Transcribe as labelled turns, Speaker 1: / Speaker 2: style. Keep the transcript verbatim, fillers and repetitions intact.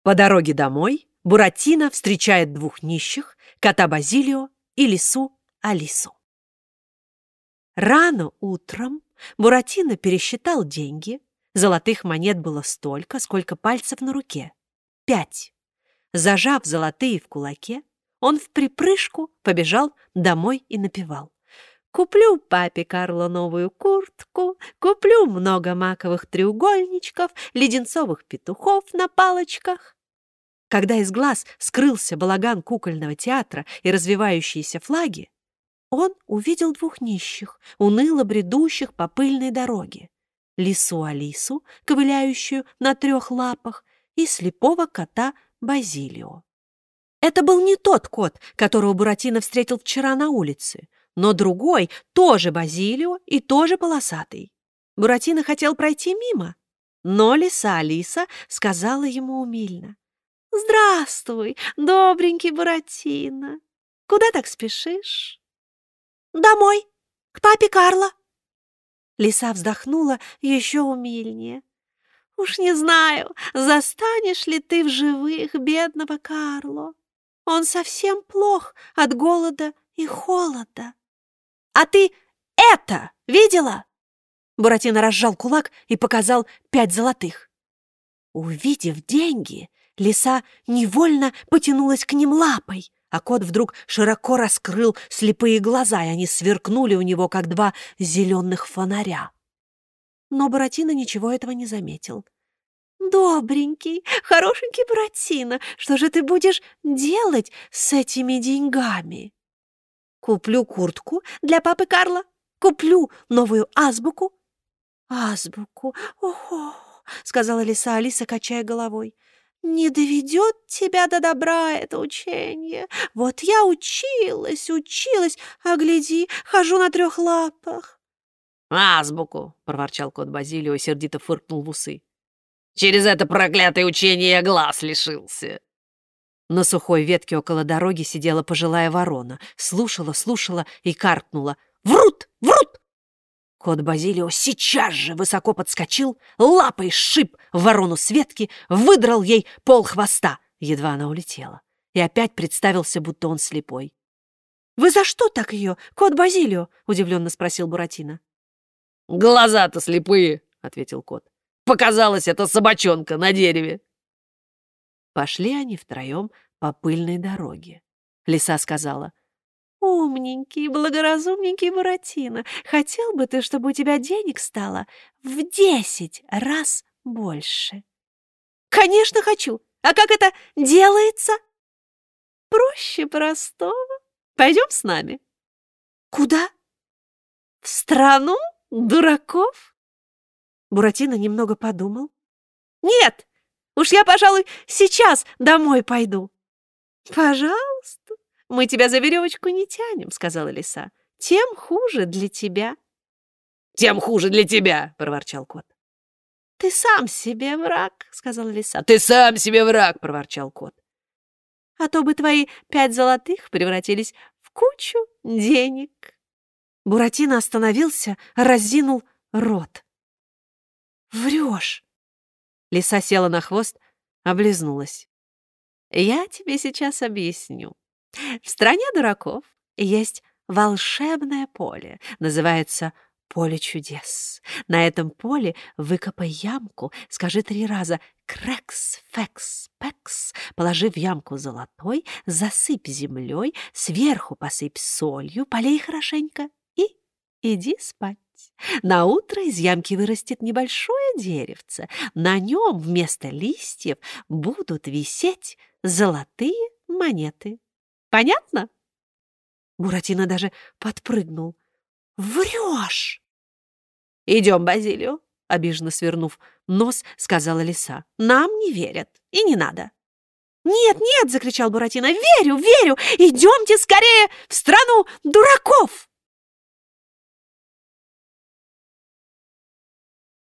Speaker 1: По дороге домой Буратино встречает двух нищих, кота Базилио и лису Алису. Рано утром Буратино пересчитал деньги. Золотых монет было столько, сколько пальцев на руке. Пять. Зажав золотые в кулаке, он вприпрыжку побежал домой и напевал: «Куплю папе Карло новую куртку, куплю много маковых треугольничков, леденцовых петухов на палочках». Когда из глаз скрылся балаган кукольного театра и развивающиеся флаги, он увидел двух нищих, уныло бредущих по пыльной дороге: лису Алису, ковыляющую на трех лапах, и слепого кота Базилио. Это был не тот кот, которого Буратино встретил вчера на улице, но другой, тоже Базилио и тоже полосатый. Буратино хотел пройти мимо, но лиса Алиса сказала ему умильно: «Здравствуй, добренький Буратино. Куда так спешишь?» «Домой, к папе Карло». Лиса вздохнула еще умильнее. «Уж не знаю, застанешь ли ты в живых бедного Карло. Он совсем плох от голода и холода». «А ты это видела?» Буратино разжал кулак и показал пять золотых. Увидев деньги, лиса невольно потянулась к ним лапой, а кот вдруг широко раскрыл слепые глаза, и они сверкнули у него, как два зеленых фонаря. Но Буратино ничего этого не заметил. «Добренький, хорошенький Буратино, что же ты будешь делать с этими деньгами?» «Куплю куртку для папы Карло, куплю новую азбуку». «Азбуку? Ого!» — сказала лиса Алиса, качая головой. «Не доведет тебя до добра это учение. Вот я училась, училась, а гляди, хожу на трех лапах».
Speaker 2: «Азбуку!» — проворчал кот Базилио и сердито фыркнул в усы. «Через это проклятое учение я глаз лишился».
Speaker 1: На сухой ветке около дороги сидела пожилая ворона, слушала, слушала и каркнула: «Врут! Врут!» Кот Базилио сейчас же высоко подскочил, лапой сшиб ворону с ветки, выдрал ей пол хвоста, едва она улетела, и опять представился, будто он слепой. «Вы за что так ее, кот Базилио?» — удивленно спросил Буратино.
Speaker 2: «Глаза-то слепые!» — ответил кот. «Показалась эта собачонка на дереве!»
Speaker 1: Пошли они втроем по пыльной дороге. Лиса сказала: «Умненький, благоразумненький Буратино, хотел бы ты, чтобы у тебя денег стало в десять раз больше?» «Конечно хочу! А как это делается?» «Проще простого. Пойдем с нами». «Куда?» «В страну дураков». Буратино немного подумал. «Нет, уж я, пожалуй, сейчас домой пойду». «Пожалуйста, мы тебя за веревочку не тянем», — сказала лиса. «Тем хуже для тебя».
Speaker 2: «Тем хуже для тебя», — проворчал кот.
Speaker 1: «Ты сам себе враг», — сказала лиса.
Speaker 2: «Ты сам себе враг», — проворчал кот.
Speaker 1: «А то бы твои пять золотых превратились в кучу денег». Буратино остановился, разинул рот. «Врешь!» Лиса села на хвост, облизнулась. «Я тебе сейчас объясню. В стране дураков есть волшебное поле, называется поле чудес. На этом поле выкопай ямку, скажи три раза «крекс, фекс, пекс», положи в ямку золотой, засыпь землей, сверху посыпь солью, полей хорошенько и иди спать. Наутро из ямки вырастет небольшое деревце. На нем вместо листьев будут висеть золотые монеты. Понятно?» Буратино даже подпрыгнул. «Врешь!» «Идем, Базилио», — обиженно свернув нос, сказала лиса. «Нам не верят, и не надо». «Нет, нет!» — закричал Буратино. «Верю, верю! Идемте скорее в страну дураков!»